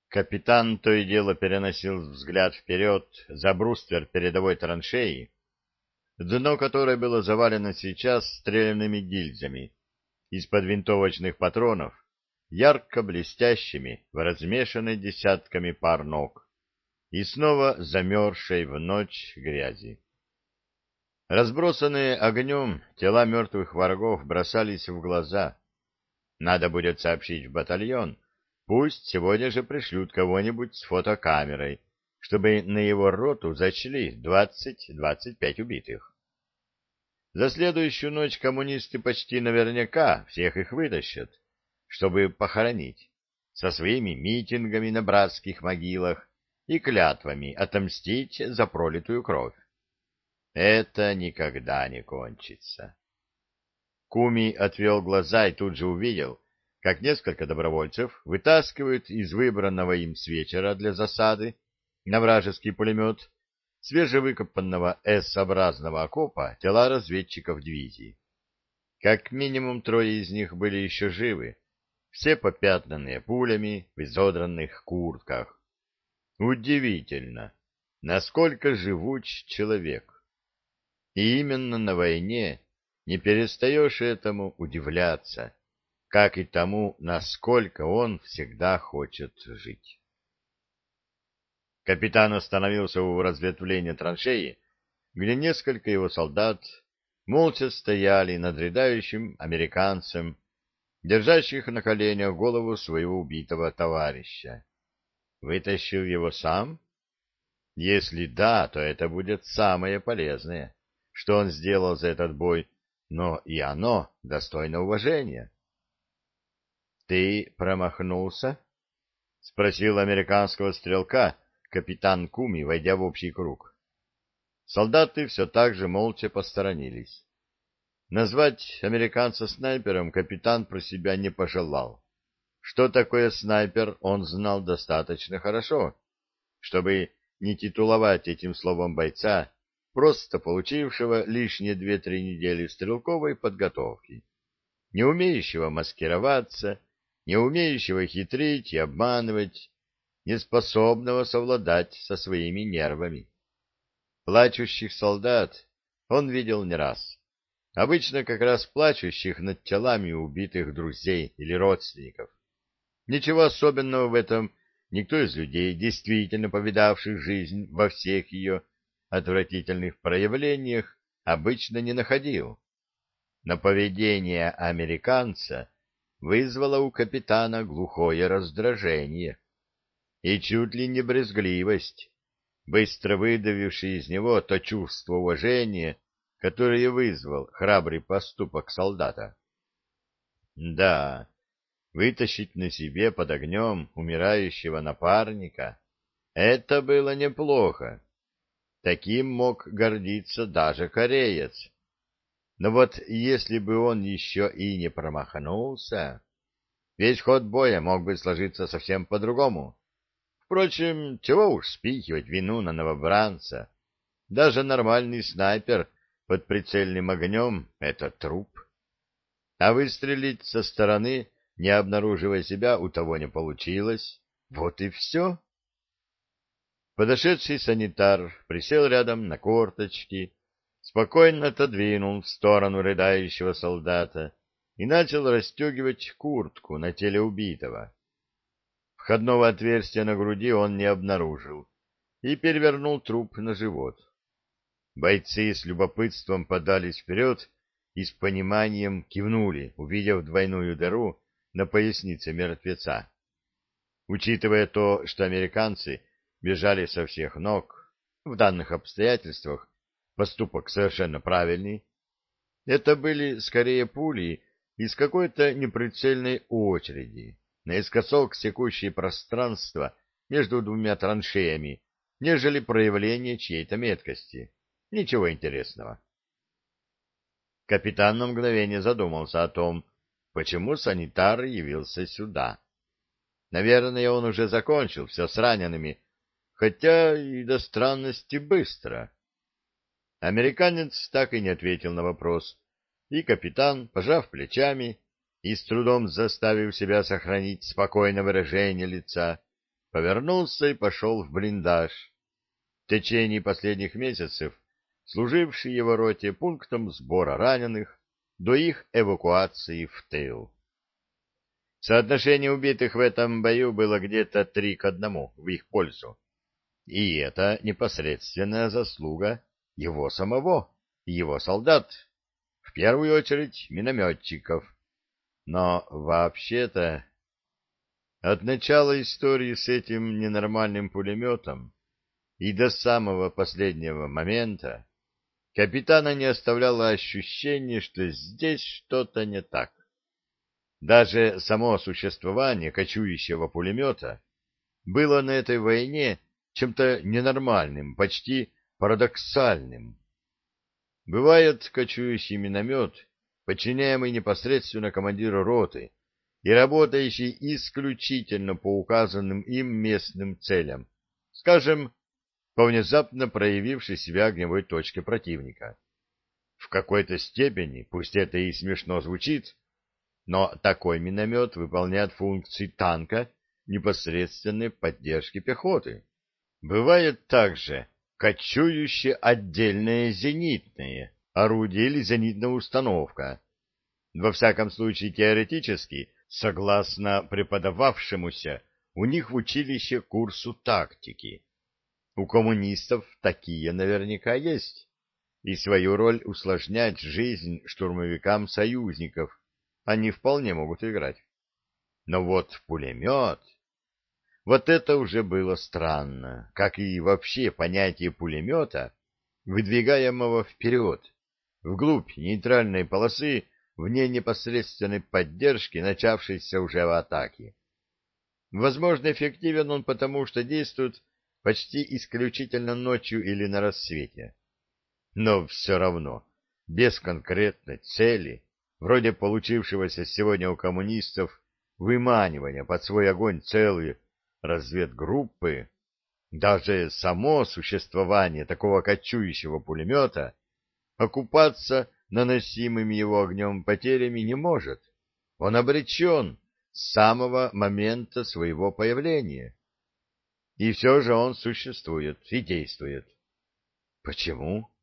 Капитан то и дело переносил взгляд вперед за бруствер передовой траншеи, дно которой было завалено сейчас стрелянными гильзами из-под винтовочных патронов, ярко блестящими в размешанной десятками пар ног, и снова замерзшей в ночь грязи. Разбросанные огнем тела мертвых врагов бросались в глаза. Надо будет сообщить в батальон, пусть сегодня же пришлют кого-нибудь с фотокамерой, чтобы на его роту зачли 20-25 убитых. За следующую ночь коммунисты почти наверняка всех их вытащат, чтобы похоронить, со своими митингами на братских могилах и клятвами отомстить за пролитую кровь. Это никогда не кончится. Куми отвел глаза и тут же увидел, как несколько добровольцев вытаскивают из выбранного им с вечера для засады на вражеский пулемет свежевыкопанного S-образного окопа тела разведчиков дивизии. Как минимум трое из них были еще живы, все попятнанные пулями в изодранных куртках. Удивительно, насколько живуч человек. И именно на войне не перестаешь этому удивляться, как и тому, насколько он всегда хочет жить. Капитан остановился у разветвления траншеи, где несколько его солдат молча стояли над рыдающим американцем, держащих на коленях голову своего убитого товарища. Вытащил его сам? Если да, то это будет самое полезное, что он сделал за этот бой, но и оно достойно уважения. — Ты промахнулся? — спросил американского стрелка капитан Куми, войдя в общий круг. Солдаты все так же молча посторонились. Назвать американца снайпером капитан про себя не пожелал. Что такое снайпер, он знал достаточно хорошо, чтобы не титуловать этим словом бойца, просто получившего лишние 2-3 недели стрелковой подготовки, не умеющего маскироваться, не умеющего хитрить и обманывать, не способного совладать со своими нервами. Плачущих солдат он видел не раз. Обычно как раз плачущих над телами убитых друзей или родственников. Ничего особенного в этом никто из людей, действительно повидавших жизнь во всех ее отвратительных проявлениях, обычно не находил. Но поведение американца вызвало у капитана глухое раздражение и чуть ли не брезгливость, быстро выдавивший из него то чувство уважения, которое вызвал храбрый поступок солдата. Да, вытащить на себе под огнем умирающего напарника — это было неплохо. Таким мог гордиться даже кореец. Но вот если бы он еще и не промахнулся, весь ход боя мог бы сложиться совсем по-другому. Впрочем, чего уж спихивать вину на новобранца. Даже нормальный снайпер под прицельным огнем — это труп. А выстрелить со стороны, не обнаруживая себя, у того не получилось. Вот и все. Подошедший санитар присел рядом на корточки, спокойно отодвинул в сторону рыдающего солдата и начал расстегивать куртку на теле убитого. Входного отверстия на груди он не обнаружил и перевернул труп на живот. Бойцы с любопытством подались вперед и с пониманием кивнули, увидев двойную дыру на пояснице мертвеца. Учитывая то, что американцы бежали со всех ног, в данных обстоятельствах поступок совершенно правильный, это были скорее пули из какой-то неприцельной очереди, наискосок секущие пространство между двумя траншеями, нежели проявление чьей-то меткости. Ничего интересного. Капитан на мгновение задумался о том, почему санитар явился сюда. Наверное, он уже закончил все с ранеными, хотя и до странности быстро. Американец так и не ответил на вопрос, и капитан, пожав плечами и с трудом заставив себя сохранить спокойное выражение лица, повернулся и пошел в блиндаж, в течение последних месяцев служивший его роте пунктом сбора раненых до их эвакуации в тыл. Соотношение убитых в этом бою было где-то 3:1 в их пользу. И это непосредственная заслуга его самого и его солдат, в первую очередь минометчиков. Но вообще-то от начала истории с этим ненормальным пулеметом и до самого последнего момента капитана не оставляло ощущение, что здесь что-то не так. Даже само существование кочующего пулемета было на этой войне чем-то ненормальным, почти парадоксальным. Бывает кочующий миномет, подчиняемый непосредственно командиру роты и работающий исключительно по указанным им местным целям, скажем, по внезапно проявившей себя огневой точке противника. В какой-то степени, пусть это и смешно звучит, но такой миномет выполняет функции танка непосредственной поддержки пехоты. Бывает также кочующее отдельное зенитное орудие или зенитная установка. Во всяком случае, теоретически, согласно преподававшемуся у них в училище курсу тактики. У коммунистов такие наверняка есть, и свою роль усложнять жизнь штурмовикам союзников они вполне могут играть. Но вот пулемет... Вот это уже было странно, как и вообще понятие пулемета, выдвигаемого вперед, вглубь нейтральной полосы, вне непосредственной поддержки, начавшейся уже в атаке. Возможно, эффективен он потому, что действует почти исключительно ночью или на рассвете. Но все равно, без конкретной цели, вроде получившегося сегодня у коммунистов выманивания под свой огонь целой разведгруппы, даже само существование такого кочующего пулемета окупаться наносимыми его огнем потерями не может. Он обречен с самого момента своего появления. И все же он существует и действует. Почему?